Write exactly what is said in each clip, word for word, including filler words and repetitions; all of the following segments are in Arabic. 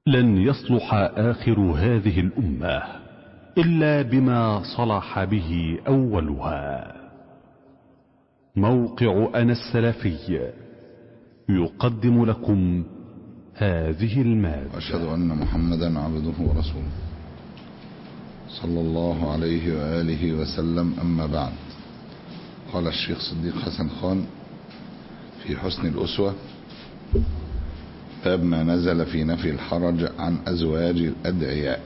لن يصلح آخر هذه الأمة إلا بما صلح به أولها. موقع أنا السلفي يقدم لكم هذه المادة. أشهد أن محمدا عبده ورسوله صلى الله عليه وآله وسلم. أما بعد، قال الشيخ صديق حسن خان في حسن الأسوة: باب ما نزل في نفي الحرج عن أزواج الأدعياء.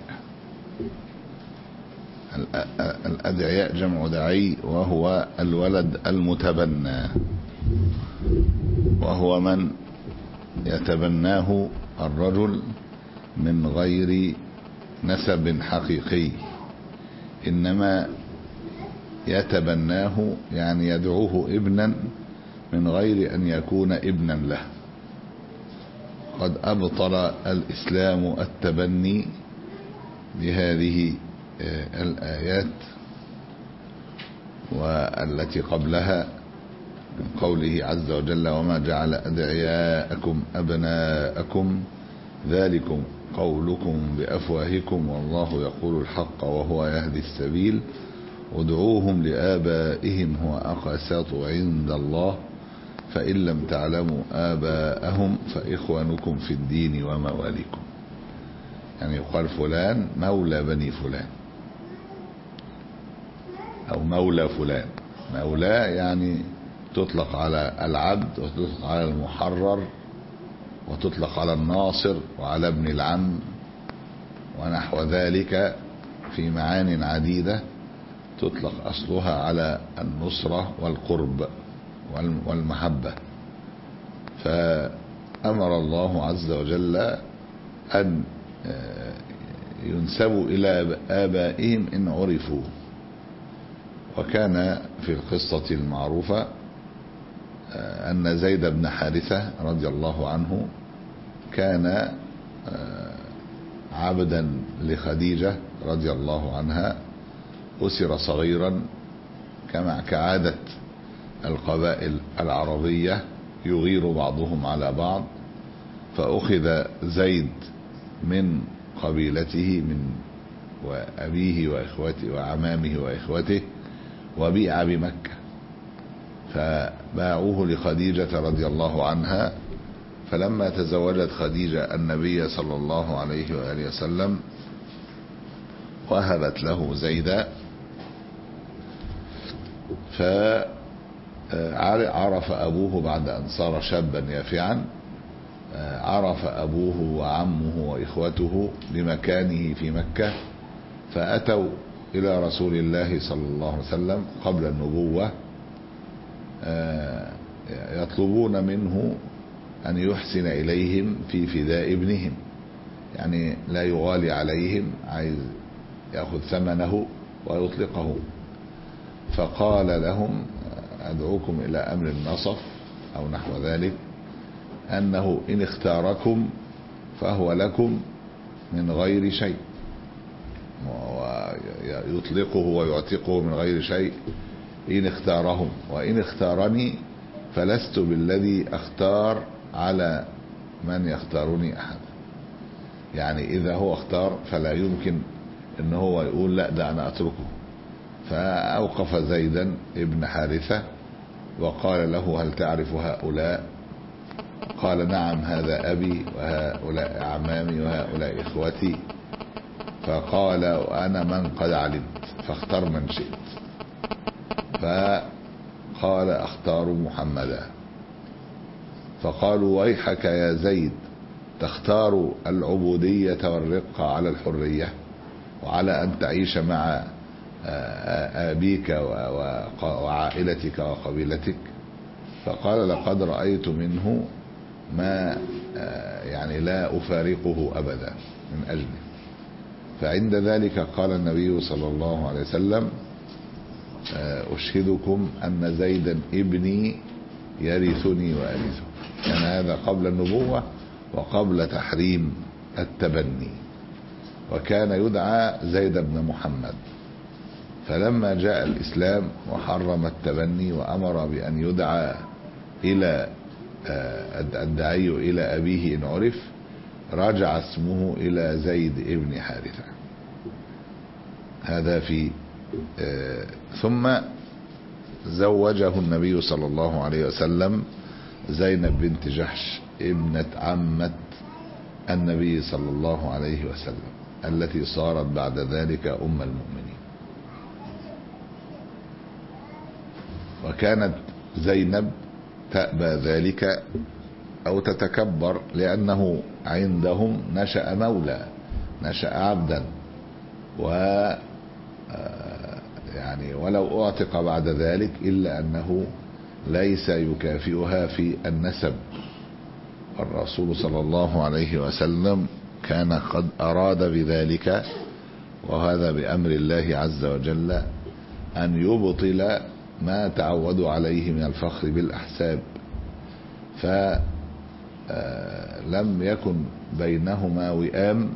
الأدعياء جمع دعي، وهو الولد المتبنى، وهو من يتبناه الرجل من غير نسب حقيقي، إنما يتبناه يعني يدعوه ابنا من غير أن يكون ابنا له. قد أبطل الإسلام التبني بهذه الآيات والتي قبلها من قوله عز وجل: وما جعل أدعياءكم أبناءكم ذلكم قولكم بأفواهكم والله يقول الحق وهو يهدي السبيل ادعوهم لآبائهم هو أقسط عند الله فإن لم تعلموا آباءهم فإخوانكم في الدين ومواليكم. يعني يقال فلان مولى بني فلان أو مولى فلان. مولى يعني تطلق على العبد وتطلق على المحرر وتطلق على الناصر وعلى ابن العم ونحو ذلك في معان عديدة. تطلق أصلها على النصرة والقرب والمحبة. فأمر الله عز وجل أن ينسبوا إلى آبائهم إن عرفوا. وكان في القصة المعروفة أن زيد بن حارثة رضي الله عنه كان عبدا لخديجة رضي الله عنها، أسر صغيرا كما كعادة القبائل العربية يغير بعضهم على بعض، فأخذ زيد من قبيلته من وأبيه وإخوته وعمامه وإخوته وبيع بمكة، فباعوه لخديجة رضي الله عنها. فلما تزوجت خديجة النبي صلى الله عليه وآله وسلم وهبت له زيدا، فعرف أبوه بعد أن صار شابا يافعا، عرف أبوه وعمه وإخوته لمكانه في مكة، فأتوا إلى رسول الله صلى الله عليه وسلم قبل النبوة يطلبون منه أن يحسن إليهم في فداء ابنهم، يعني لا يغالي عليهم، عايز يأخذ ثمنه ويطلقه. فقال لهم: أدعوكم إلى أمر النصف أو نحو ذلك، أنه إن اختاركم فهو لكم من غير شيء، ويطلقه ويعتقه من غير شيء إن اختارهم، وإن اختارني فلست بالذي اختار على من يختارني أحد. يعني إذا هو اختار فلا يمكن إن هو يقول لا ده أنا أتركه. فأوقف زيدا ابن حارثة وقال له: هل تعرف هؤلاء؟ قال: نعم، هذا أبي وهؤلاء أعمامي وهؤلاء إخوتي. فقال: وأنا من قد علمت فاختر من شئت. فقال: أختار محمدا. فقالوا: ويحك يا زيد، تختار العبودية والرقة على الحرية وعلى أن تعيش مع أبيك وعائلتك وقبيلتك؟ فقال: لقد رأيت منه ما يعني لا أفارقه أبدا من أجله. فعند ذلك قال النبي صلى الله عليه وسلم: أشهدكم أن زيدا ابني يرثني وأرثه. كان يعني هذا قبل النبوة وقبل تحريم التبني، وكان يدعى زيد بن محمد. فلما جاء الإسلام وحرم التبني وأمر بأن يدعى إلى الداعي إلى أبيه إن عرف، رجع اسمه إلى زيد ابن حارثة. هذا في آه ثم زوجه النبي صلى الله عليه وسلم زينب بنت جحش ابنة عمة النبي صلى الله عليه وسلم التي صارت بعد ذلك أم المؤمنين. وكانت زينب تأبى ذلك أو تتكبر لأنه عندهم نشأ مولى، نشأ عبدا، و يعني ولو أعتق بعد ذلك إلا أنه ليس يكافئها في النسب. الرسول صلى الله عليه وسلم كان قد أراد بذلك، وهذا بأمر الله عز وجل، أن يبطل ما تعودوا عليه من الفخر بالأحساب. فلم يكن بينهما وئام،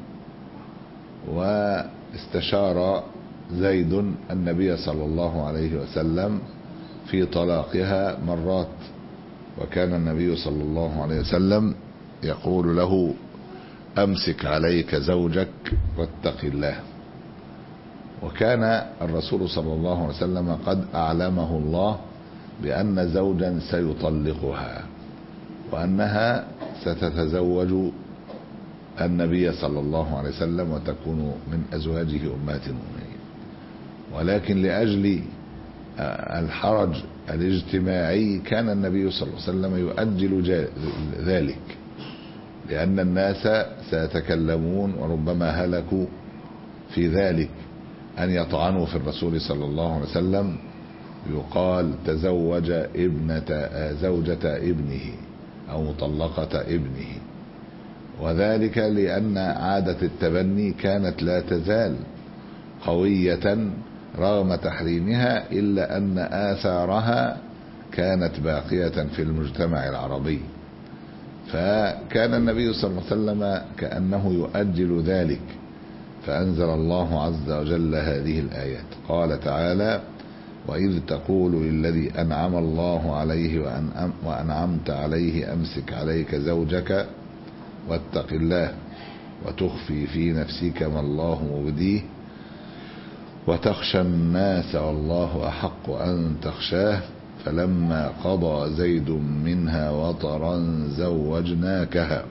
واستشار زيد النبي صلى الله عليه وسلم في طلاقها مرات، وكان النبي صلى الله عليه وسلم يقول له: أمسك عليك زوجك واتق الله. وكان الرسول صلى الله عليه وسلم قد أعلمه الله بأن زوجا سيطلقها، وأنها ستتزوج النبي صلى الله عليه وسلم وتكون من أزواجه أمهات المؤمنين. ولكن لأجل الحرج الاجتماعي كان النبي صلى الله عليه وسلم يؤجل ذلك، لأن الناس سيتكلمون وربما هلكوا في ذلك أن يطعنوا في الرسول صلى الله عليه وسلم، يقال تزوج ابنة زوجة ابنه أو مطلقة ابنه. وذلك لأن عادة التبني كانت لا تزال قوية رغم تحريمها، إلا أن آثارها كانت باقية في المجتمع العربي. فكان النبي صلى الله عليه وسلم كأنه يؤجل ذلك، فأنزل الله عز وجل هذه الآيات. قال تعالى: وإذ تقول للذي أنعم الله عليه وأنعمت عليه أمسك عليك زوجك واتق الله وتخفي في نفسك ما الله مبديه وتخشى الناس والله أحق أن تخشاه فلما قضى زيد منها وطرا زوجناكها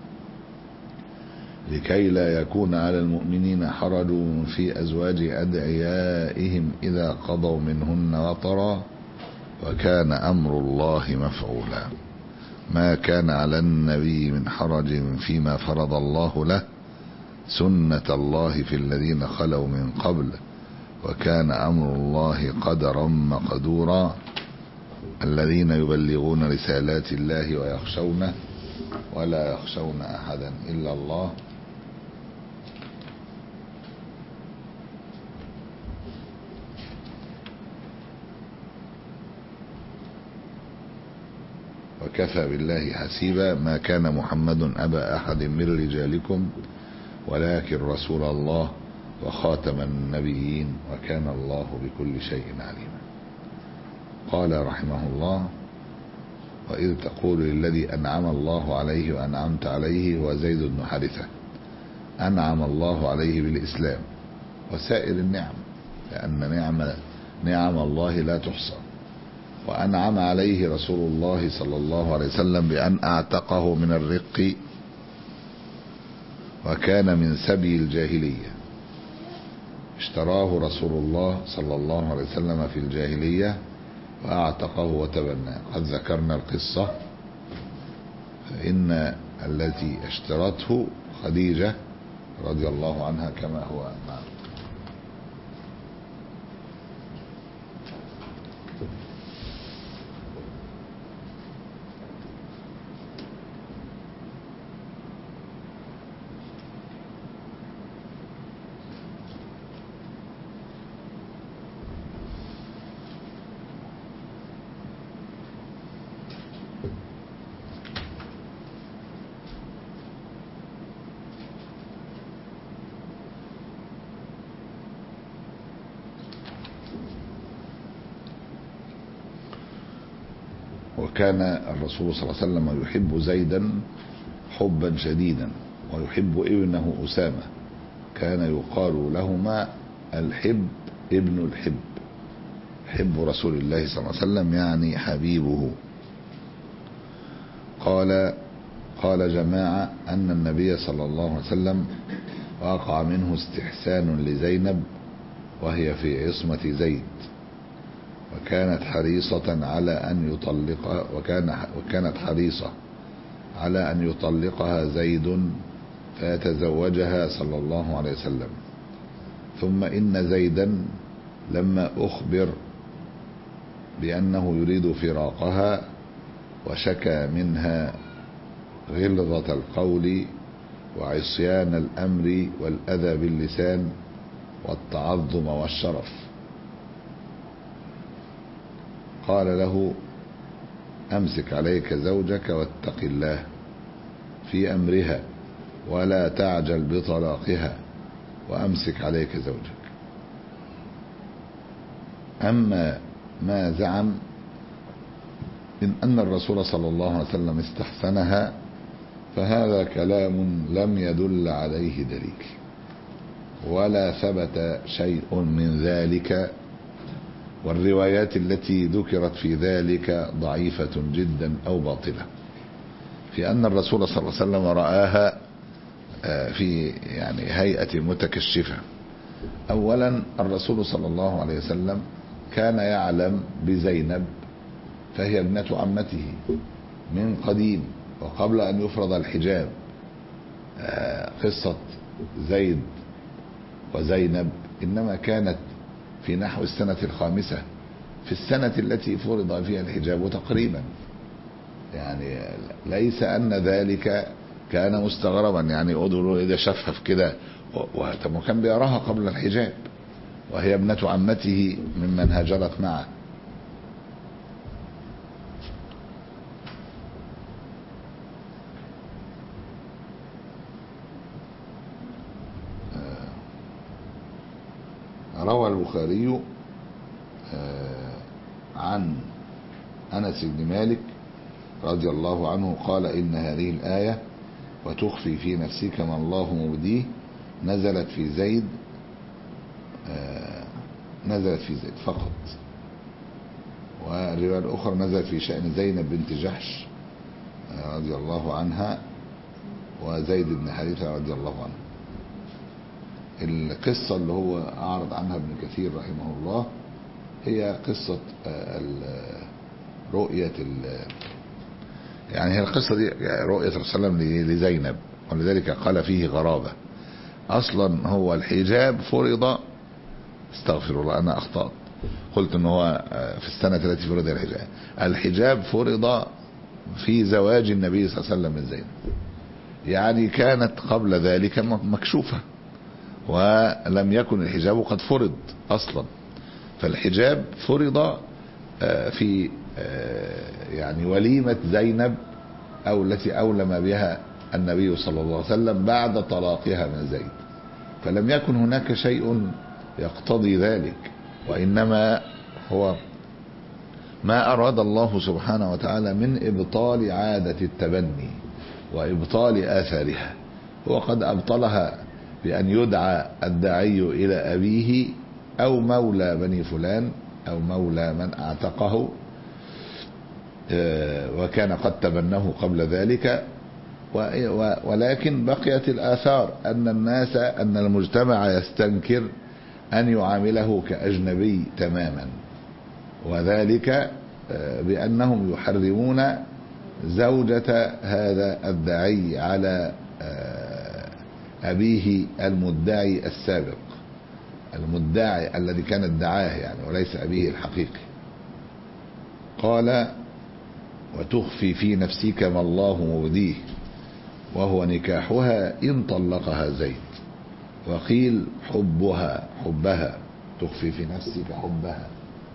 لكي لا يكون على المؤمنين حرج في أزواج أدعيائهم إذا قضوا منهن وطرا وكان أمر الله مفعولا. ما كان على النبي من حرج فيما فرض الله له، سنة الله في الذين خلوا من قبل، وكان أمر الله قدرا مقدورا. الذين يبلغون رسالات الله ويخشونه ولا يخشون أحدا إلا الله وكفى بالله حسيبا. ما كان محمد أبا أحد من رجالكم ولكن رسول الله وخاتم النبيين وكان الله بكل شيء عليما. قال رحمه الله: وإذ تقول للذي أنعم الله عليه وأنعمت عليه هو زيد بن حارثة. أنعم الله عليه بالإسلام وسائر النعم، لأن نعم نعم الله لا تحصى. وأنعم عليه رسول الله صلى الله عليه وسلم بأن أعتقه من الرق، وكان من سبي الجاهلية. اشتراه رسول الله صلى الله عليه وسلم في الجاهلية وأعتقه وتبناه. قد ذكرنا القصة، فإن التي اشترته خديجة رضي الله عنها كما هو معنا. وكان الرسول صلى الله عليه وسلم يحب زيدا حبا شديدا، ويحب ابنه أسامة، كان يقال لهما الحب ابن الحب، حب رسول الله صلى الله عليه وسلم يعني حبيبه. قال قال جماعة أن النبي صلى الله عليه وسلم وقع منه استحسان لزينب وهي في عصمة زيد، وكانت حريصة على أن يطلقها وكان وكانت حريصة على أن يطلقها زيد فيتزوجها صلى الله عليه وسلم. ثم إن زيدا لما أخبر بأنه يريد فراقها وشكى منها غلظة القول وعصيان الأمر والأذى باللسان والتعظم والشرف، قال له أمسك عليك زوجك واتق الله في أمرها ولا تعجل بطلاقها وأمسك عليك زوجك. أما ما زعم من أن الرسول صلى الله عليه وسلم استحسنها فهذا كلام لم يدل عليه دليل ولا ثبت شيء من ذلك، والروايات التي ذكرت في ذلك ضعيفة جدا أو باطلة، في أن الرسول صلى الله عليه وسلم رآها في يعني هيئة متكشفة. أولا الرسول صلى الله عليه وسلم كان يعلم بزينب فهي ابنة عمته من قديم وقبل أن يفرض الحجاب. قصة زيد وزينب إنما كانت في نحو السنة الخامسة في السنة التي فرض فيها الحجاب تقريبا، يعني ليس أن ذلك كان مستغربا، يعني أدروا إذا شفف كده وكان بيراها قبل الحجاب وهي ابنة عمته ممن هاجرت معه. روى البخاري عن أنس بن مالك رضي الله عنه قال إن هذه الآية وتخفي في نفسك ما الله مبديه نزلت في زيد نزلت في زيد فقط، والرواية الأخرى نزلت في شأن زينب بنت جحش رضي الله عنها وزيد بن حارثة رضي الله عنه. القصة اللي هو أعرض عنها ابن كثير رحمه الله هي قصة رؤية يعني هي القصة دي رؤية الرسول صلى الله عليه وسلم لزينب، ولذلك قال فيه غرابة. أصلا هو الحجاب فرض، استغفر الله أنا أخطأت، قلت أنه هو في السنة التي فرض الحجاب، الحجاب فرض في زواج النبي صلى الله عليه وسلم من زينب، يعني كانت قبل ذلك مكشوفة ولم يكن الحجاب قد فرض أصلا، فالحجاب فرض في يعني وليمة زينب أو التي أولم بها النبي صلى الله عليه وسلم بعد طلاقها من زيد، فلم يكن هناك شيء يقتضي ذلك، وإنما هو ما أراد الله سبحانه وتعالى من إبطال عادة التبني وإبطال آثارها. هو قد أبطلها بأن يدعى الداعي إلى أبيه أو مولى بني فلان أو مولى من أعتقه وكان قد تبناه قبل ذلك، ولكن بقيت الآثار أن الناس أن المجتمع يستنكر أن يعامله كأجنبي تماما، وذلك بأنهم يحرمون زوجة هذا الداعي على أبيه المدعي السابق، المدعي الذي كان ادعاه يعني وليس أبيه الحقيقي. قال وتخفي في نفسك ما الله مبديه وهو نكاحها إن طلقها زيد، وقيل حبها حبها تخفي في نفسك حبها،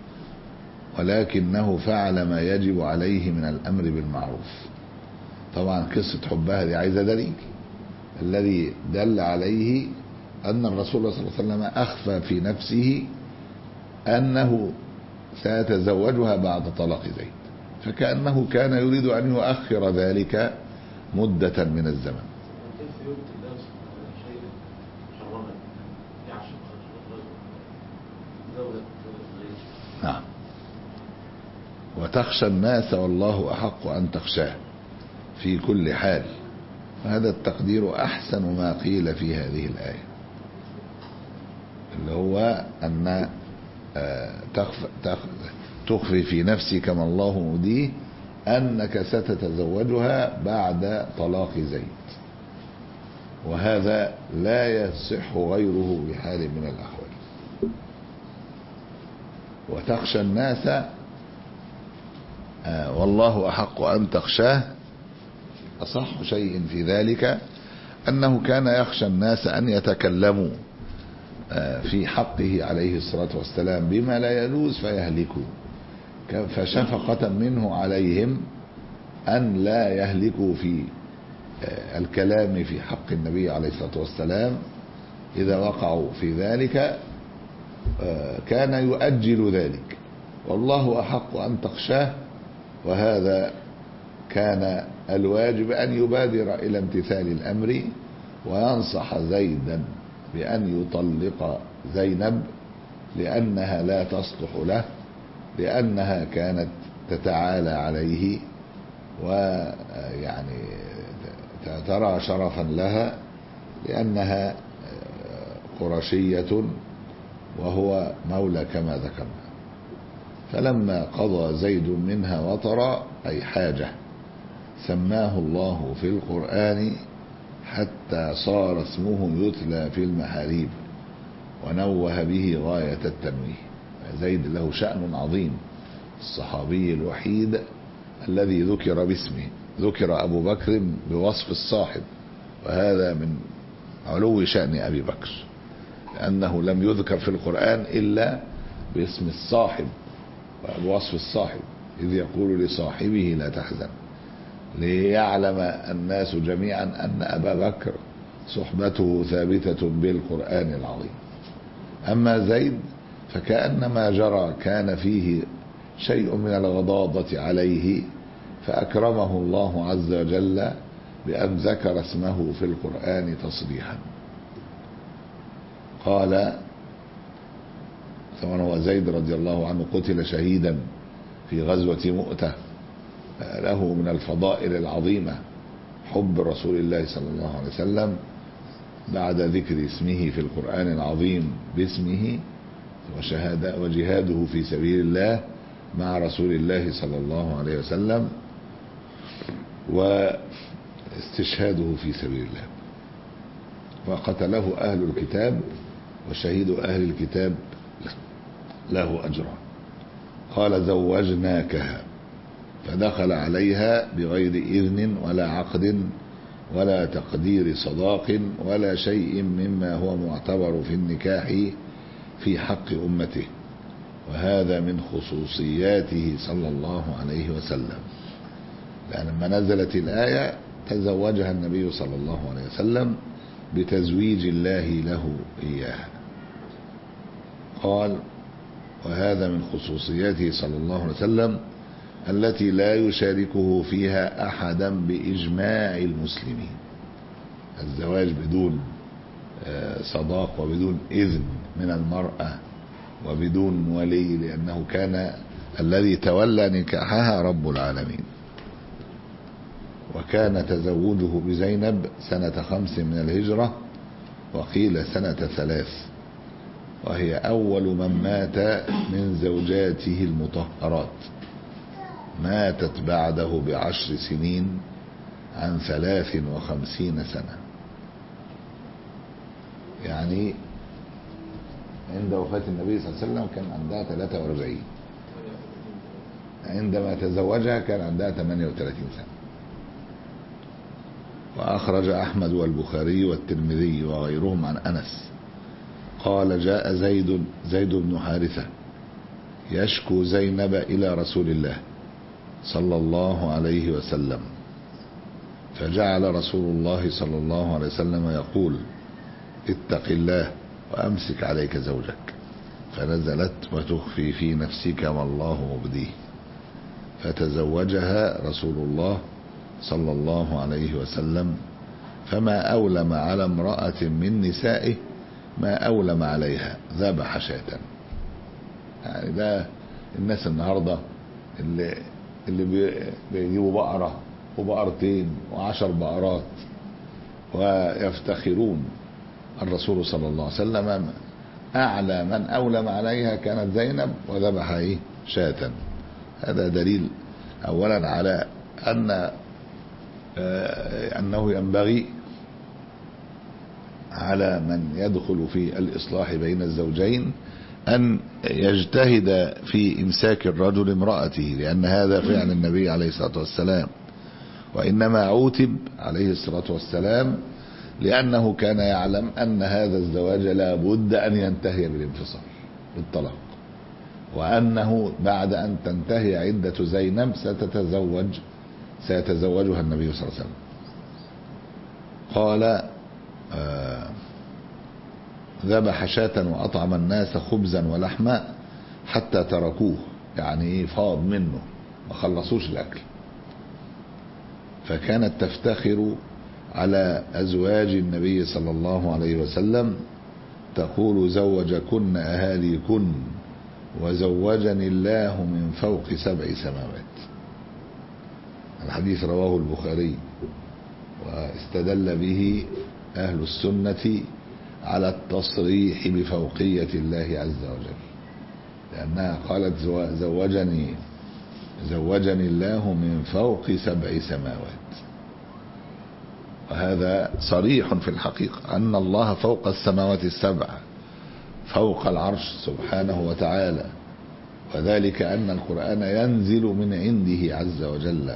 ولكنه فعل ما يجب عليه من الأمر بالمعروف. طبعا قصة حبها دي عايزة دليل، الذي دل عليه أن الرسول صلى الله عليه وسلم أخفى في نفسه أنه سيتزوجها بعد طلاق زيد، فكأنه كان يريد أن يؤخر ذلك مدة من الزمن. يبطل الله سبحانه وتعالى شيئا حرما يعشق دولة غير. نعم. وتخشى الناس والله أحق أن تخشاه في كل حال. هذا التقدير أحسن ما قيل في هذه الآية، اللي هو أن تخفي في نفسك ما الله مبديه أنك ستتزوجها بعد طلاق زيد، وهذا لا يصح غيره بحال من الأحوال. وتخشى الناس والله أحق أن تخشاه، أصح شيء في ذلك أنه كان يخشى الناس أن يتكلموا في حقه عليه الصلاة والسلام بما لا يجوز فيهلكوا، فشفقة منه عليهم أن لا يهلكوا في الكلام في حق النبي عليه الصلاة والسلام. إذا وقعوا في ذلك كان يؤجل ذلك، والله أحق أن تخشاه. وهذا كان الواجب أن يبادر إلى امتثال الأمر وينصح زيدا بأن يطلق زينب، لأنها لا تصلح له، لأنها كانت تتعالى عليه ويعني ترى شرفا لها، لأنها قرشية وهو مولى كما ذكرنا. فلما قضى زيد منها وطرا أي حاجة سماه الله في القرآن حتى صار اسمه يتلى في المحاريب، ونوه به غاية التنويه. زيد له شأن عظيم، الصحابي الوحيد الذي ذكر باسمه. ذكر أبو بكر بوصف الصاحب، وهذا من علو شأن أبي بكر، لأنه لم يذكر في القرآن إلا باسم الصاحب وبوصف الصاحب، إذ يقول لصاحبه لا تحزن، ليعلم الناس جميعا أن أبا بكر صحبته ثابتة بالقرآن العظيم. أما زيد فكأنما جرى كان فيه شيء من الغضاضة عليه، فأكرمه الله عز وجل بأن ذكر اسمه في القرآن تصريحا. قال ثم هو زيد رضي الله عنه قتل شهيدا في غزوة مؤتة، له من الفضائل العظيمة حب رسول الله صلى الله عليه وسلم بعد ذكر اسمه في القرآن العظيم باسمه، وشهادة وجهاده في سبيل الله مع رسول الله صلى الله عليه وسلم، واستشهاده في سبيل الله. وقتله أهل الكتاب، وشهيد أهل الكتاب له أجران. قال زوجناكها، فدخل عليها بغير إذن ولا عقد ولا تقدير صداق ولا شيء مما هو معتبر في النكاح في حق أمته، وهذا من خصوصياته صلى الله عليه وسلم، لأن لما نزلت الآية تزوجها النبي صلى الله عليه وسلم بتزويج الله له إياها. قال وهذا من خصوصياته صلى الله عليه وسلم التي لا يشاركه فيها أحدا بإجماع المسلمين. الزواج بدون صداق وبدون إذن من المرأة وبدون ولي، لأنه كان الذي تولى نكاحها رب العالمين. وكان تزوجه بزينب سنة خمس من الهجرة، وقيل سنة ثلاث، وهي أول من مات من زوجاته المطهرات، ماتت بعده بعشر سنين عن ثلاث وخمسين سنة، يعني عند وفاة النبي صلى الله عليه وسلم كان عندها ثلاثة وأربعين، عندما تزوجها كان عندها ثمانية وثلاثين سنة. وأخرج أحمد والبخاري والترمذي وغيرهم عن أنس قال جاء زيد زيد بن حارثة يشكو زينب إلى رسول الله صلى الله عليه وسلم، فجعل رسول الله صلى الله عليه وسلم يقول اتق الله وأمسك عليك زوجك، فنزلت وتخفي في نفسك ما الله مبديه، فتزوجها رسول الله صلى الله عليه وسلم فما أولم على امرأة من نسائه ما أولم عليها ذبح شاة. يعني ده الناس النهاردة اللي اللي بيجيبوا بقرة وبقرتين وعشر بقرات ويفتخرون. الرسول صلى الله عليه وسلم أعلى من أولم عليها كانت زينب وذبح إيه شاة. هذا دليل أولا على أن أنه ينبغي على من يدخل في الإصلاح بين الزوجين أن يجتهد في إمساك الرجل امرأته، لأن هذا فعل النبي عليه الصلاة والسلام، وإنما عوتب عليه الصلاة والسلام لأنه كان يعلم أن هذا الزواج لا بد أن ينتهي بالانفصال بالطلاق، وأنه بعد أن تنتهي عدة زينب ستتزوج سيتزوجها النبي صلى الله عليه وسلم. قال آه ذبح شاة وأطعم الناس خبزا ولحما حتى تركوه، يعني فاض منه ما خلصوش الأكل. فكانت تفتخر على أزواج النبي صلى الله عليه وسلم تقول زوجكن أهاليكن وزوجني الله من فوق سبع سماوات. الحديث رواه البخاري، واستدل به أهل السنة على التصريح بفوقية الله عز وجل، لأنها قالت زوجني زوجني الله من فوق سبع سماوات، وهذا صريح في الحقيقة أن الله فوق السماوات السبع فوق العرش سبحانه وتعالى، وذلك أن القرآن ينزل من عنده عز وجل.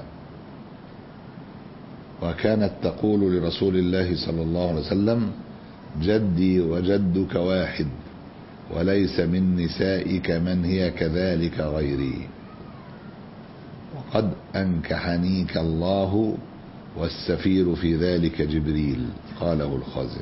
وكانت تقول لرسول الله صلى الله عليه وسلم جدي وجدك واحد وليس من نسائك من هي كذلك غيري، وقد أنكحنيك الله والسفير في ذلك جبريل قاله الخازن.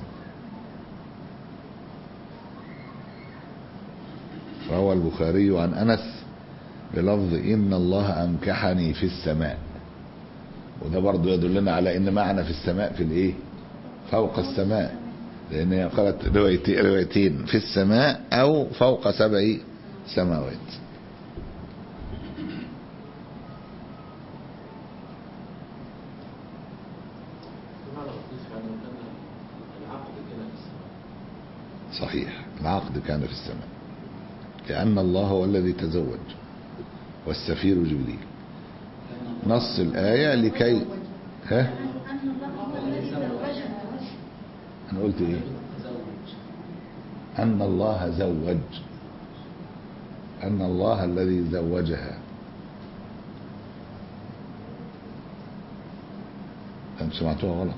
روى البخاري عن أنس بلفظ إن الله أنكحني في السماء، وده برضو يدلنا على إن معنى في السماء في الإيه فوق السماء، لأن هي قالت روايتين في السماء أو فوق سبع سماوات. صحيح، العقد كان في السماء لأن الله هو الذي تزوج والسفير جبريل. نص الآية لكي ها أنا قلت إيه أن الله زوج، أن الله الذي زوجها. أنت سمعتوها غلط.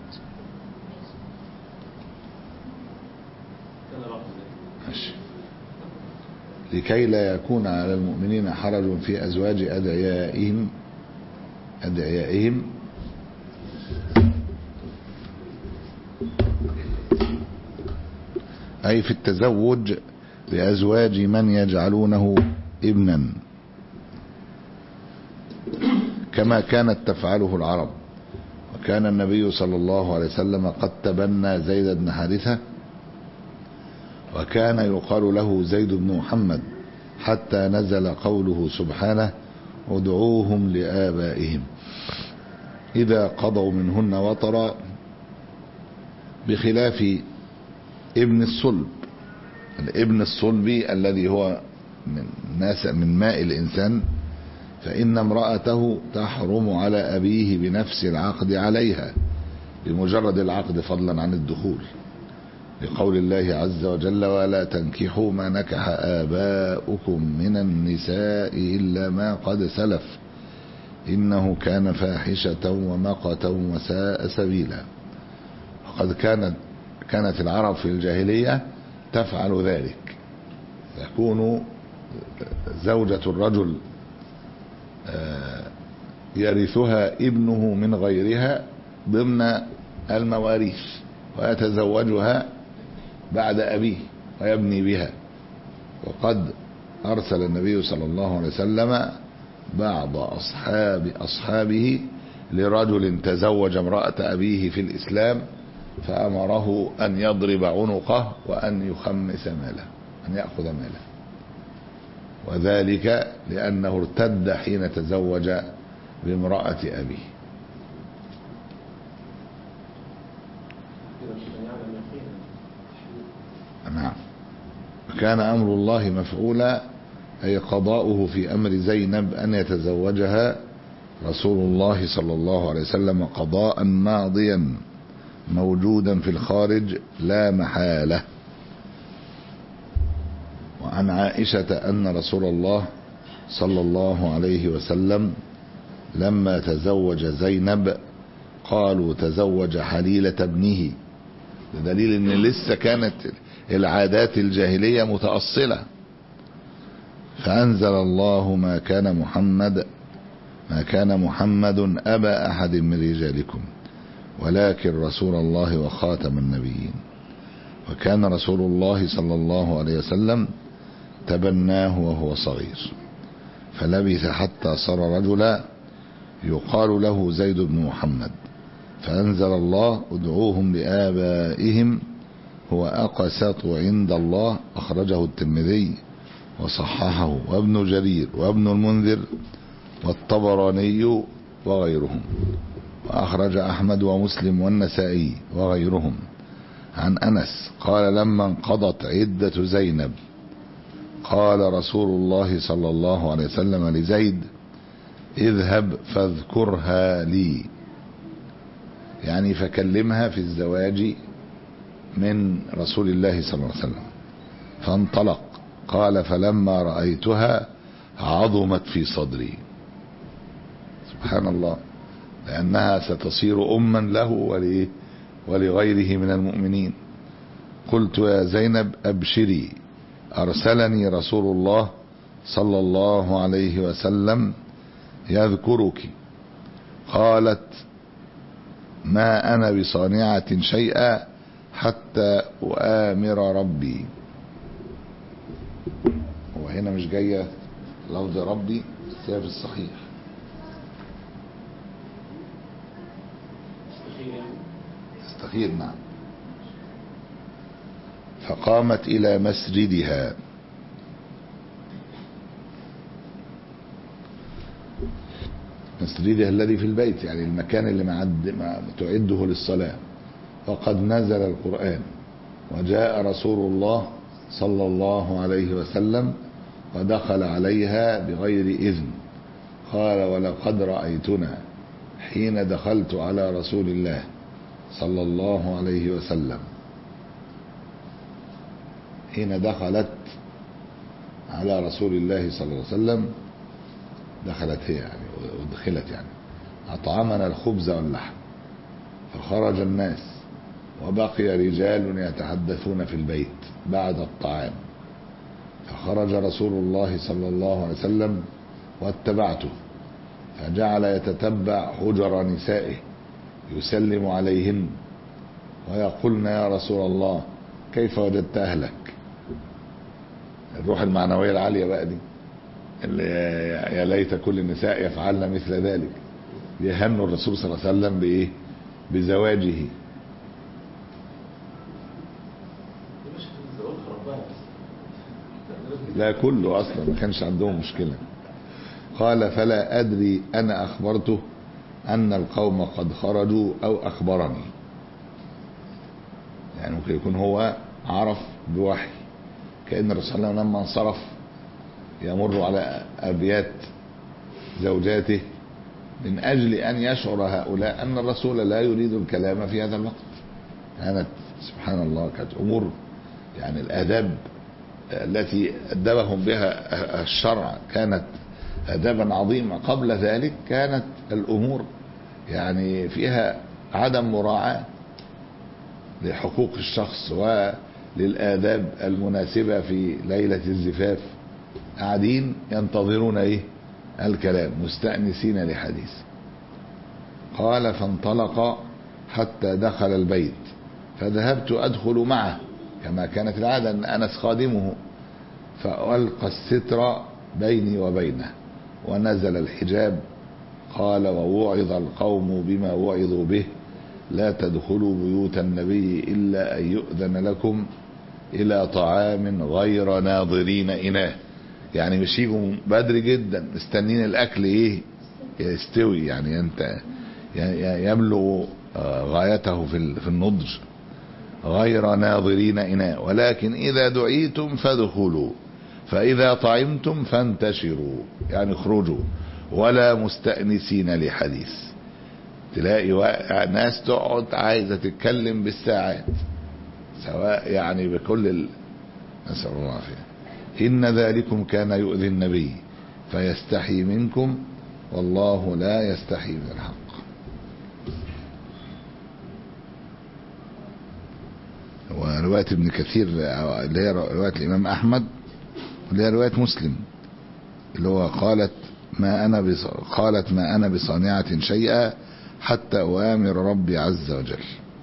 ماشي. لكي لا يكون على المؤمنين حرج في أزواج أدعيائهم أدعيائهم أي في التزوج بأزواج من يجعلونه ابنا كما كانت تفعله العرب. وكان النبي صلى الله عليه وسلم قد تبنى زيد بن حارثة، وكان يقال له زيد بن محمد حتى نزل قوله سبحانه ادعوهم لآبائهم إذا قضوا منهن وطرا، بخلاف ابن الصلب. الابن الصلبي الذي هو من ناس من ماء الإنسان فإن امرأته تحرم على أبيه بنفس العقد عليها بمجرد العقد فضلا عن الدخول، لقول الله عز وجل ولا تنكحوا ما نكح آباؤكم من النساء إلا ما قد سلف إنه كان فاحشة ومقتا وساء سبيلا. وقد كانت كانت العرب في الجاهلية تفعل ذلك، تكون زوجة الرجل يرثها ابنه من غيرها ضمن المواريث ويتزوجها بعد أبيه ويبني بها. وقد أرسل النبي صلى الله عليه وسلم بعض أصحاب أصحابه لرجل تزوج امرأة أبيه في الإسلام فأمره أن يضرب عنقه وأن يخمس ماله، أن يأخذ ماله، وذلك لأنه ارتد حين تزوج بامرأة أبيه. نعم. كان أمر الله مفعولا، أي قضاؤه في أمر زينب أن يتزوجها رسول الله صلى الله عليه وسلم قضاء ماضيا موجودا في الخارج لا محالة. وعن عائشة أن رسول الله صلى الله عليه وسلم لما تزوج زينب قالوا تزوج حليلة ابنه، دليل ان لسه كانت العادات الجاهلية متأصلة. فأنزل الله ما كان محمد ما كان محمد أبا أحد من رجالكم ولكن رسول الله وخاتم النبيين. وكان رسول الله صلى الله عليه وسلم تبناه وهو صغير، فلبث حتى صار رجلا يقال له زيد بن محمد، فأنزل الله ادعوهم لآبائهم هو أقسط عند الله، أخرجه الترمذي وصححه وابن جرير وابن المنذر والطبراني وغيرهم، وأخرج أحمد ومسلم والنسائي وغيرهم عن أنس قال لما انقضت عدة زينب قال رسول الله صلى الله عليه وسلم لزيد اذهب فاذكرها لي، يعني فكلمها في الزواج من رسول الله صلى الله عليه وسلم. فانطلق قال فلما رأيتها عظمت في صدري، سبحان الله، لأنها ستصير أما له ولغيره من المؤمنين. قلت يا زينب أبشري أرسلني رسول الله صلى الله عليه وسلم يذكرك. قالت ما أنا بصانعة شيئا حتى أؤامر ربي. وهنا مش جاية لفظ ربي بس هي في الصحيح. استخير نعم. فقامت إلى مسجدها مسجدها الذي في البيت، يعني المكان اللي ما تعده للصلاة. وقد نزل القرآن وجاء رسول الله صلى الله عليه وسلم ودخل عليها بغير إذن. قال ولقد رأيتنا حين دخلت على رسول الله صلى الله عليه وسلم، حين دخلت على رسول الله صلى الله عليه وسلم، دخلت هي يعني ودخلت يعني أطعمنا الخبز واللحم، فخرج الناس وبقي رجال يتحدثون في البيت بعد الطعام، فخرج رسول الله صلى الله عليه وسلم واتبعته، فجعل يتتبع حجر نسائه يسلم عليهن ويقولن يا رسول الله كيف وجدت أهلك. الروح المعنوية العالية بقى دي اللي يا ليت كل النساء يفعلن مثل ذلك، يهنوا الرسول صلى الله عليه وسلم بإيه؟ بزواجه. لا كله أصلا ما كانش عندهم مشكلة. قال فلا أدري أنا أخبرته أن القوم قد خرجوا أو أخبرني، يعني ممكن يكون هو عرف بوحي، كأن الرسول صلى الله عليه وسلم لما انصرف يمر على أبيات زوجاته من أجل أن يشعر هؤلاء أن الرسول لا يريد الكلام في هذا الوقت. كانت سبحان الله كانت أمور، يعني الآداب التي أدبهم بها الشرع كانت آدابا عظيمة. قبل ذلك كانت الأمور يعني فيها عدم مراعاة لحقوق الشخص وللآداب المناسبة في ليلة الزفاف، قاعدين ينتظرون ايه الكلام مستأنسين لحديث. قال فانطلق حتى دخل البيت فذهبت أدخل معه كما كانت العادة أن أنس خادمه، فألقى الستر بيني وبينه ونزل الحجاب. قال ووعظ القوم بما وعظوا به لا تدخلوا بيوت النبي إلا أن يؤذن لكم إلى طعام غير ناظرين إناه، يعني مش يجوا بدري جدا مستنين الأكل إيه يستوي، يعني أنت يبلغ غايته في النضج، غير ناظرين إناه، ولكن إذا دعيتم فادخلوا فإذا طعمتم فانتشروا، يعني اخرجوا، ولا مستأنسين لحديث. تلاقي ناس تقعد عايزة تتكلم بالساعات، سواء يعني بكل ال... نسأل الله العافية. إن ذلكم كان يؤذي النبي فيستحي منكم والله لا يستحي من الحق. ورواية ابن كثير اللي هي رواية الإمام أحمد اللي هي رواية مسلم اللي هو قالت ما أنا بص... قالت ما أنا بصانعة شيئا حتى أوامر ربي عز وجل.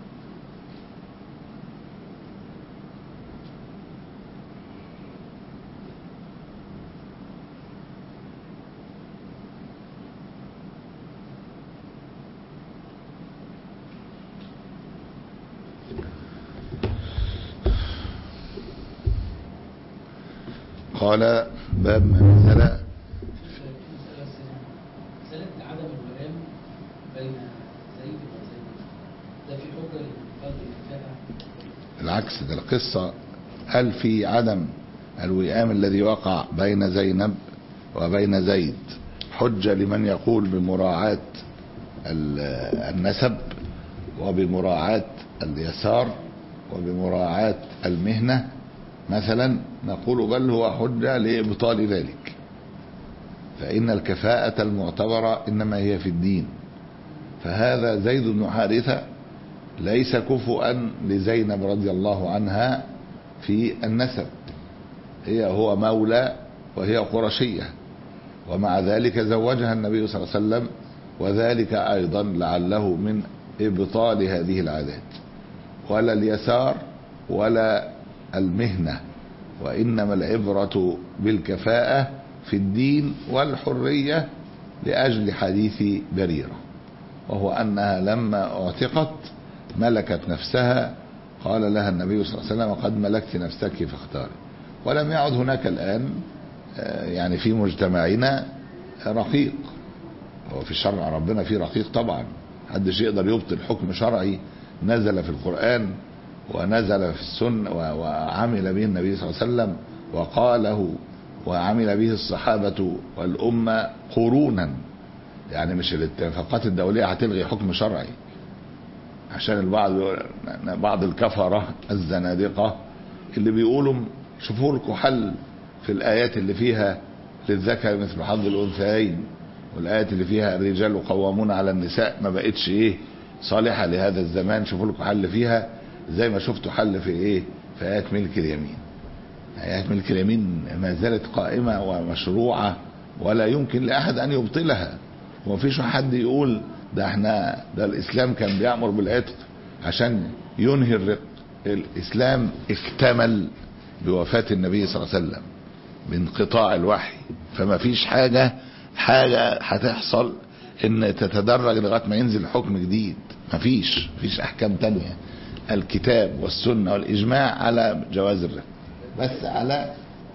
قال باب ما نزل مسألة عدم الوئام بين زيد وزيد، ده في حجة لفرض الكفاءة؟ العكس، ده القصة هل في عدم الوئام الذي وقع بين زينب وبين زيد حجة لمن يقول بمراعاة النسب وبمراعاة اليسار وبمراعاة المهنة مثلا؟ نقول بل هو حجة لإبطال ذلك، فإن الكفاءة المعتبرة إنما هي في الدين. فهذا زيد بن حارثة ليس كفؤا لزينب رضي الله عنها في النسب، هي هو مولى وهي قرشية، ومع ذلك زوجها النبي صلى الله عليه وسلم، وذلك أيضا لعله من إبطال هذه العادات. ولا اليسار ولا المهنة، وإنما العبرة بالكفاءة في الدين والحرية، لأجل حديث بريرة، وهو أنها لما اعتقت ملكت نفسها، قال لها النبي صلى الله عليه وسلم قد ملكت نفسك فاختاري. ولم يعد هناك الآن يعني في مجتمعنا رقيق، هو في شرع ربنا في رقيق طبعا، محدش يقدر يبطل حكم شرعي نزل في القرآن ونزل في السنة وعمل به النبي صلى الله عليه وسلم وقاله وعمل به الصحابة والأمة قرونا. يعني مش الاتفاقات الدولية هتلغي حكم شرعي، عشان البعض بعض الكفرة الزنادقة اللي بيقولوا شوفوا لكم حل في الآيات اللي فيها للذكر مثل حظ الأنثيين، والآيات اللي فيها الرجال قوامون على النساء ما بقتش ايه صالحة لهذا الزمان، شوفوا لكم حل فيها زي ما شفتوا حل في ايه في آيات ملك اليمين. آيات ملك اليمين ما زالت قائمة ومشروعة ولا يمكن لأحد أن يبطلها، ومفيش حد يقول ده احنا ده الإسلام كان بيأمر بالعتق عشان ينهي الرق. الإسلام اكتمل بوفاة النبي صلى الله عليه وسلم بانقطاع الوحي، فما فيش حاجة حاجة هتحصل ان تتدرج لغاية ما ينزل حكم جديد، ما فيش فيش احكام تانية. الكتاب والسنة والإجماع على جواز الرق، بس على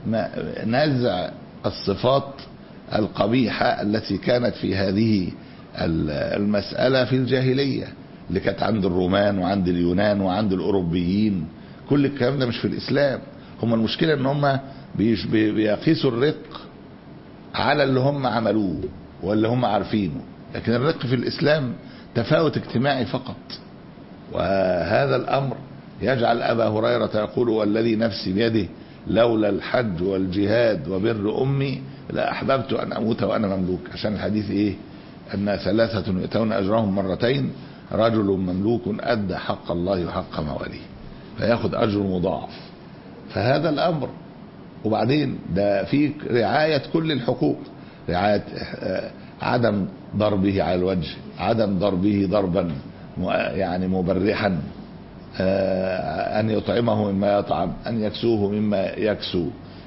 نزع الصفات القبيحة التي كانت في هذه المسألة في الجاهلية اللي كانت عند الرومان وعند اليونان وعند الأوروبيين. كل الكلام ده مش في الإسلام. هم المشكلة ان هم بيقيسوا الرق على اللي هم عملوه واللي هم عارفينه، لكن الرق في الإسلام تفاوت اجتماعي فقط. وهذا الأمر يجعل أبا هريرة يقول والذي نفسي بيده لولا الحج والجهاد وبر أمي لأحببت أن أموت وأنا مملوك، عشان الحديث إيه أن ثلاثة يؤتون أجرهم مرتين، رجل مملوك أدى حق الله وحق مواليه فياخد أجر مضاعف. فهذا الأمر، وبعدين ده في رعاية كل الحقوق، رعاية عدم ضربه على الوجه، عدم ضربه ضربا يعني مبرحا، أن يطعمه مما يطعم، أن يكسوه مما يكسو.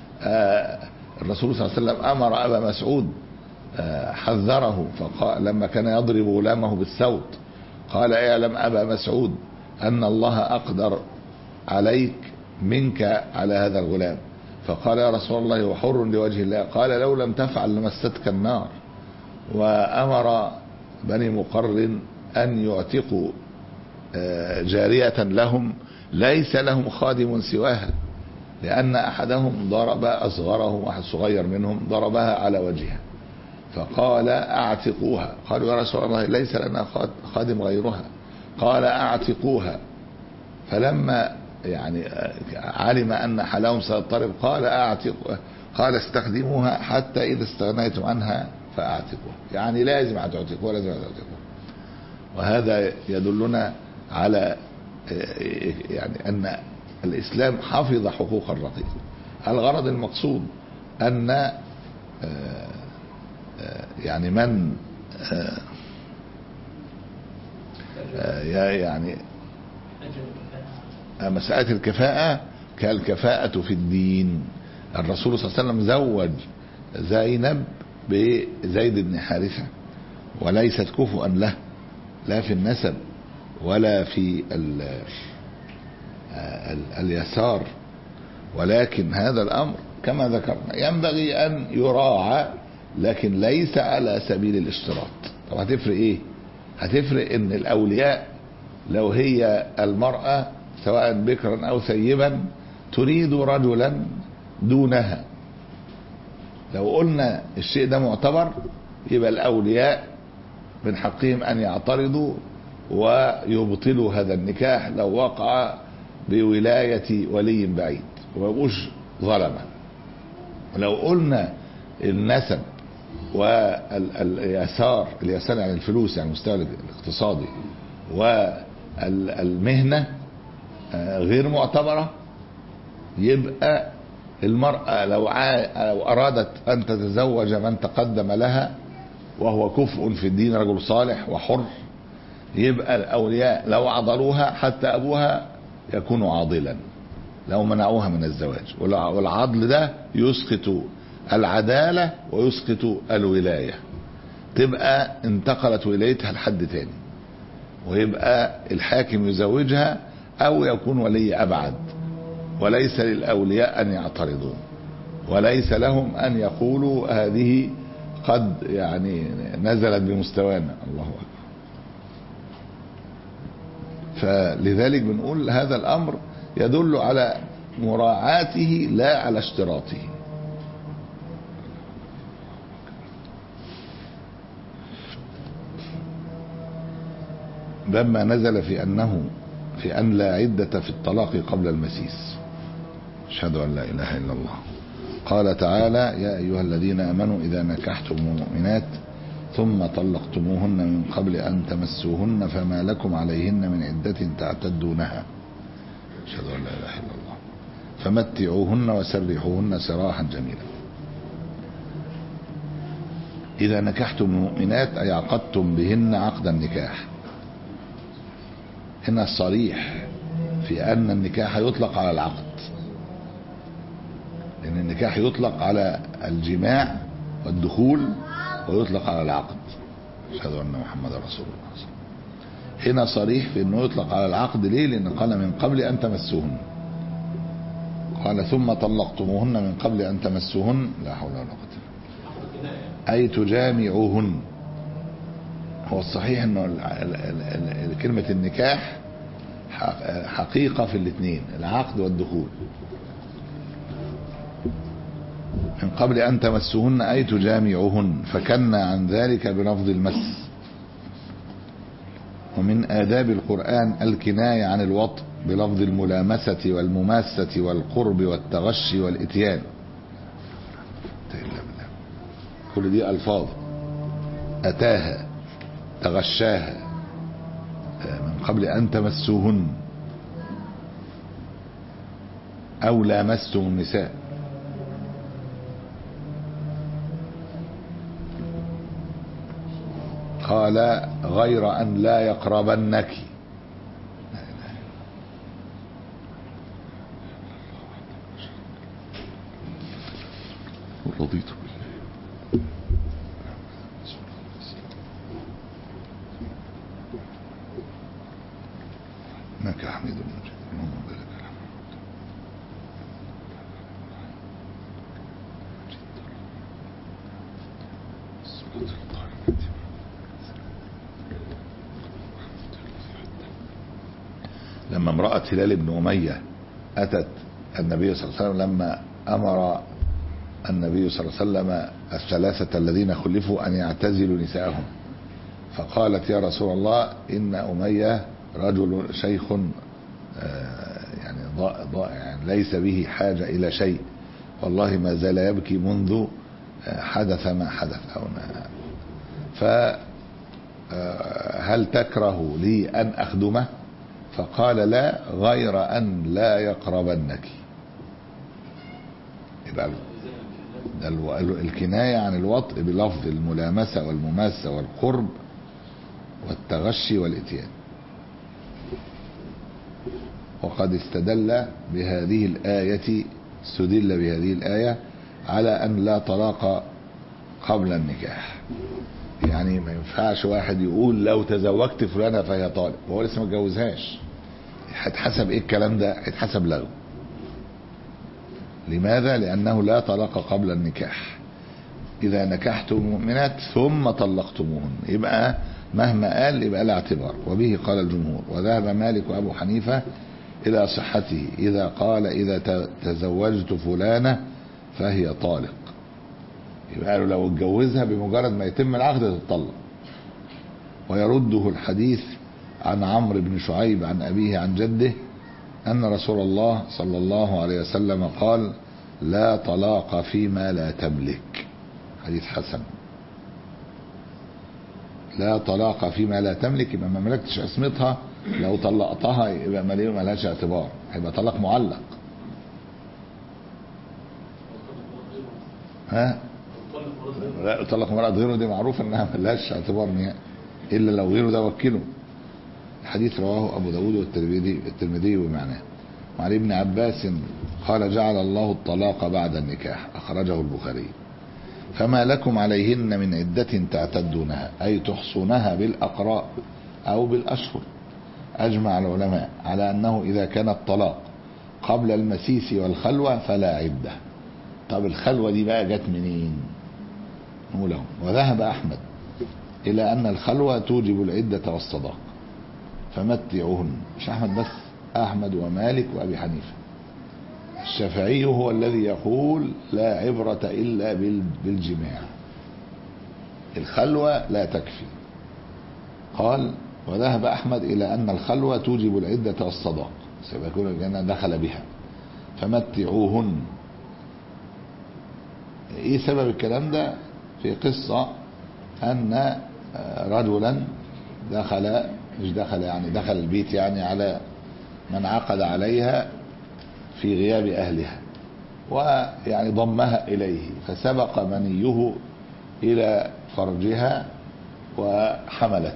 الرسول صلى الله عليه وسلم أمر أبا مسعود حذره، فقال لما كان يضرب غلامه بالسوط قال اعلم أبا مسعود أن الله أقدر عليك منك على هذا الغلام. فقال يا رسول الله هو حر لوجه الله. قال لو لم تفعل لمستك النار. وأمر بني مقرن أن يعتقوا جارية لهم ليس لهم خادم سواها، لأن أحدهم ضرب أصغرهم، واحد صغير منهم ضربها على وجهها، فقال أعتقوها. قالوا يا رسول الله ليس لنا خادم غيرها. قال أعتقوها. فلما يعني علم أن حالهم سيضطرب قال أعتقوها. قال استخدموها حتى إذا استغنيتم عنها فأعتقوها، يعني لازم تعتقوها، لازم تعتقوها. وهذا يدلنا على يعني أن الإسلام حفظ حقوق الرقيق. الغرض المقصود أن يعني من يعني مسألة الكفاءة كالكفاءة في الدين. الرسول صلى الله عليه وسلم زوج زينب بزيد بن حارثة وليست كفؤا له لا في النسب ولا في ال ال اليسار، ولكن هذا الأمر كما ذكرنا ينبغي أن يراعى، لكن ليس على سبيل الاشتراط. طب هتفرق ايه؟ هتفرق ان الأولياء لو هي المرأة سواء بكرا أو ثيبا تريد رجلا دونها، لو قلنا الشيء ده معتبر يبقى الأولياء من حقهم أن يعترضوا ويبطلوا هذا النكاح لو وقع بولاية ولي بعيد ويبقوش ظلمة. ولو قلنا النسب واليسار، اليسار يعني الفلوس يعني المستوى الاقتصادي، والمهنة غير معتبرة، يبقى المرأة لو أرادت أن تتزوج من تقدم لها وهو كفء في الدين رجل صالح وحر، يبقى الأولياء لو عضلوها حتى أبوها يكون عاضلا لو منعوها من الزواج. والعضل ده يسقط العدالة ويسقط الولاية، تبقى انتقلت ولايتها لحد تاني، ويبقى الحاكم يزوجها أو يكون ولي أبعد. وليس للأولياء أن يعترضوا، وليس لهم أن يقولوا هذه قد يعني نزلت بمستوانا. الله أكبر. فلذلك بنقول هذا الأمر يدل على مراعاته لا على اشتراطه. لما نزل في أنه في أن لا عدة في الطلاق قبل المسيس. أشهد أن لا إله إلا الله. قال تعالى يا أيها الذين آمنوا إذا نكحتم المؤمنات ثم طلقتموهن من قبل أن تمسوهن فما لكم عليهن من عدة تعتدونها. أشهد أن لا إله إلا الله. فمتعوهن وسرحوهن سراحا جميلا. إذا نكحتم المؤمنات أي عقدتم بهن عقد النكاح. هنا الصريح في أن النكاح يطلق على العقد، لأن النكاح يطلق على الجماع والدخول ويطلق على العقد. أشهد أن محمد رسول الله. هنا صريح في أنه يطلق على العقد. ليه؟ لأن قال من قبل أن تمسوهن، قال ثم طلقتموهن من قبل أن تمسوهن لا حول ولا قوة أي تجامعوهن. هو الصحيح أنه كلمة النكاح حقيقة في الاثنين، العقد والدخول. من قبل أن تمسوهن أي تجامعوهن، فكنا عن ذلك بلفظ المس. ومن آداب القرآن الكناية عن الوطء بلفظ الملامسة والمماسة والقرب والتغشي والإتيان. كل دي ألفاظ أتاها تغشاها من قبل أن تمسوهن أو لامستم النساء. قال غير أن لا يقربنك. رضيت بالله. لما امرأة هلال بن أمية أتت النبي صلى الله عليه وسلم لما أمر النبي صلى الله عليه وسلم الثلاثة الذين خلفوا أن يعتزلوا نساءهم، فقالت يا رسول الله إن أمية رجل شيخ يعني ضائع يعني ليس به حاجة إلى شيء، والله ما زال يبكي منذ حدث ما حدث. فهل تكره لي أن أخدمه؟ فقال لا، غير أن لا يقربنك. يبقى الكناية عن الوطء بلفظ الملامسة والمماسة والقرب والتغشي والاتيان. وقد استدل بهذه الآية استدل بهذه الآية على أن لا طلاق قبل النكاح. يعني ما ينفعش واحد يقول لو تزوجت فلانة فهي طالق وهو لسه ما اتجوزهاش، هيتحسب ايه الكلام ده؟ هيتحسب لغو. لماذا؟ لأنه لا طلاق قبل النكاح. إذا نكحتم المؤمنات ثم طلقتموهن يبقى مهما قال يبقى لا اعتبار. وبه قال الجمهور، وذهب مالك وأبو حنيفة إلى صحته إذا قال إذا تزوجت فلانة فهي طالق، يبقى قالوا لو اتجوزها بمجرد ما يتم العقد تطلق. ويرده الحديث عن عمرو بن شعيب عن أبيه عن جده أن رسول الله صلى الله عليه وسلم قال لا طلاق فيما لا تملك. حديث حسن. لا طلاق فيما لا تملك، يبقى ما ملكتش عصمتها، لو طلقتها يبقى ما لهاش اعتبار، هيبقى طلاق معلق. ها؟ لا طلق مرأة غيره دي معروف انها ما لهاش اعتبار نهائي الا لو غيره ده وكله. الحديث رواه ابو داود والترمذي الترمذي بمعناه. وعن ابن عباس قال جعل الله الطلاق بعد النكاح، اخرجه البخاري. فما لكم عليهن من عدة تعتدونها، أي تحصونها بالأقراء أو بالأشهر. أجمع العلماء على أنه إذا كان الطلاق قبل المسيس والخلوة فلا عدة. طب الخلوة دي بقى جت منين؟ نقولهم. وذهب أحمد إلى أن الخلوة توجب العدة والصداق فمتعوهن. مش أحمد بس، أحمد ومالك وأبي حنيفة. الشافعي هو الذي يقول لا عبرة إلا بالجماع، الخلوة لا تكفي. قال وذهب أحمد إلى أن الخلوة توجب العدة والصداق، سيكون الجنة دخل بها فمتعوهن. إيه سبب الكلام ده؟ في قصة أن رجلا دخل مش دخل يعني دخل البيت يعني على من عقد عليها في غياب أهلها، ويعني ضمها إليه، فسبق منيه إلى فرجها وحملت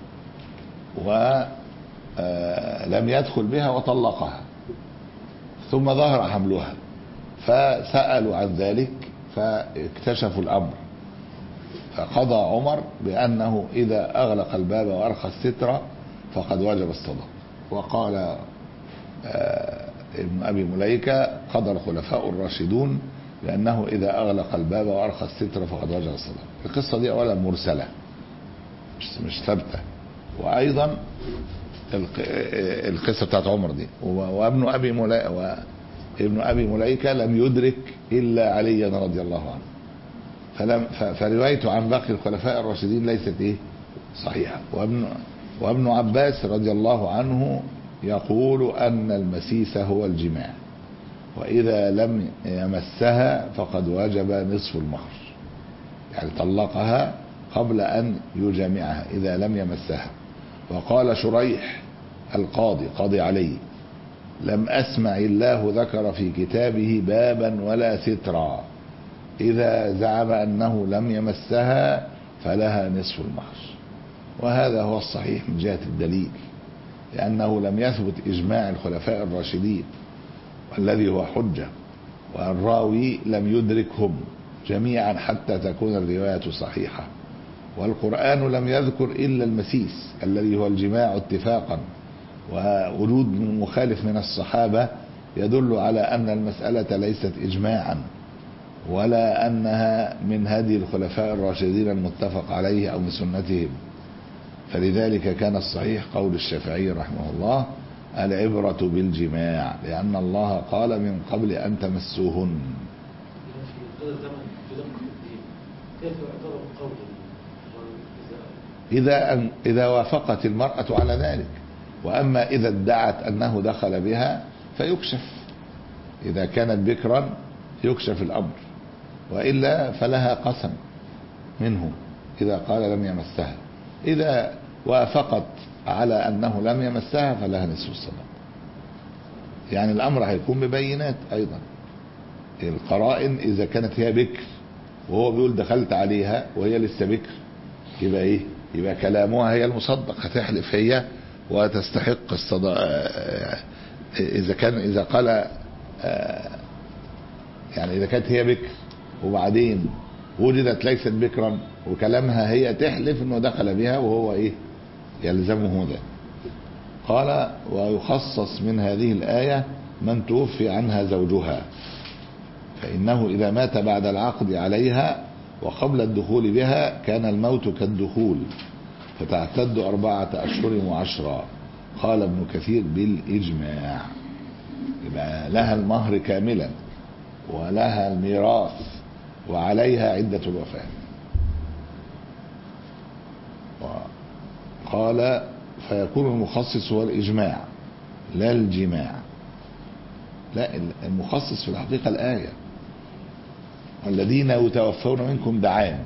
ولم يدخل بها وطلقها، ثم ظهر حملها، فسألوا عن ذلك فاكتشفوا الأمر، فقضى عمر بأنه إذا أغلق الباب وأرخى السترة فقد وجب الصداق. وقال ابن أبي مليكة قضى الخلفاء الراشدون لأنه إذا أغلق الباب وأرخى الستر فقد وجب الصداق. القصة دي أولا مرسلة مش مش ثابتة، وأيضا القصة بتاعت عمر دي وابن أبي مليكة وابن أبي مليكة لم يدرك إلا عليا رضي الله عنه، فلم فروايته عن باقي الخلفاء الراشدين ليست إيه صحيحة. وابن وابن عباس رضي الله عنه يقول أن المسيس هو الجماع، وإذا لم يمسها فقد وجب نصف المهر، يعني طلقها قبل أن يجامعها إذا لم يمسها. وقال شريح القاضي قاضي علي لم أسمع الله ذكر في كتابه بابا ولا سترا إذا زعم أنه لم يمسها فلها نصف المهر. وهذا هو الصحيح من جهة الدليل، لأنه لم يثبت إجماع الخلفاء الراشدين والذي هو حجة، والراوي لم يدركهم جميعا حتى تكون الرواية صحيحة. والقرآن لم يذكر إلا المسيس الذي هو الجماع اتفاقا، ووجود مخالف من الصحابة يدل على أن المسألة ليست إجماعا، ولا أنها من هدي الخلفاء الراشدين المتفق عليه أو من سنتهم. فلذلك كان الصحيح قول الشافعي رحمه الله: العبرة بالجماع، لأن الله قال من قبل أن تمسوهن. في هذا الزمن في دقة الدين كيف يعتبر قول إذا أن إذا وافقت المرأة على ذلك، وأما إذا ادعت أنه دخل بها فيكشف. إذا كانت بكرا يكشف الأمر، وإلا فلها قسم منه إذا قال لم يمسها. إذا وافقت على أنه لم يمسها فلها نصف الصداق. يعني الأمر هيكون ببينات أيضا. القرائن إذا كانت هي بكر وهو بيقول دخلت عليها وهي لسه بكر، يبقى إيه؟ يبقى كلامها هي المصدق، هتحلف هي وتستحق الصداق. إذا كان إذا قال يعني إذا كانت هي بكر وبعدين وجدت ليست بكرا وكلامها هي تحلف إنه دخل بها وهو إيه؟ يلزمه ذلك. قال: ويخصص من هذه الآية من توفي عنها زوجها، فإنه إذا مات بعد العقد عليها وقبل الدخول بها كان الموت كالدخول، فتعتد أربعة أشهر وعشرة. قال ابن كثير: بالإجماع. يبقى لها المهر كاملا ولها الميراث وعليها عدة الوفاة. قال: فيكون المخصص هو الإجماع لا الجماع. لا، المخصص في الحقيقة الآية: والذين يتوفون منكم بعام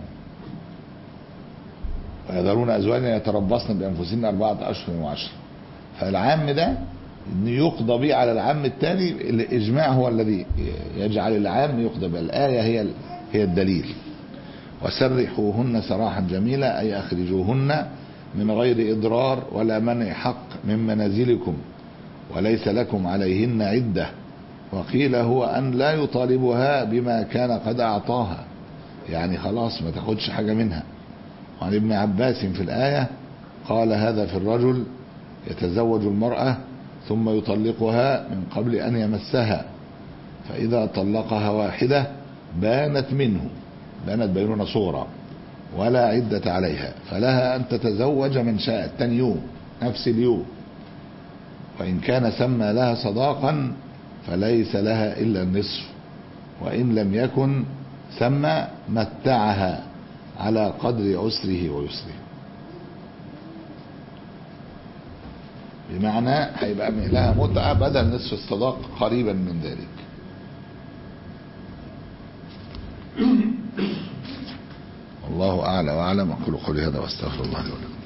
ويذرون أزواجا يتربصن بأنفسهن أربعة أشهر وعشرة. فالعام ده يقضى به على العام الثاني. الإجماع هو الذي يجعل العام يقضى به. الآية هي هي الدليل. وسرحوهن سراحا جميلا، أي أخرجوهن من غير إضرار ولا منع حق من منازلكم، وليس لكم عليهن عدة. وقيل هو أن لا يطالبها بما كان قد أعطاها، يعني خلاص ما تاخدش حاجة منها. وعن ابن عباس في الآية قال: هذا في الرجل يتزوج المرأة ثم يطلقها من قبل أن يمسها، فإذا طلقها واحدة بانت منه، بانت بينونة صغرى ولا عدة عليها، فلها أن تتزوج من شاء تاني يوم نفس اليوم، وإن كان سمى لها صداقا فليس لها إلا النصف، وإن لم يكن سمى متعها على قدر عسره ويسره. بمعنى هيبقى لها متعة بدل نصف الصداق قريبا من ذلك. الله أعلى وأعلم. أقول قولي هذا واستغفر الله لي ولكم.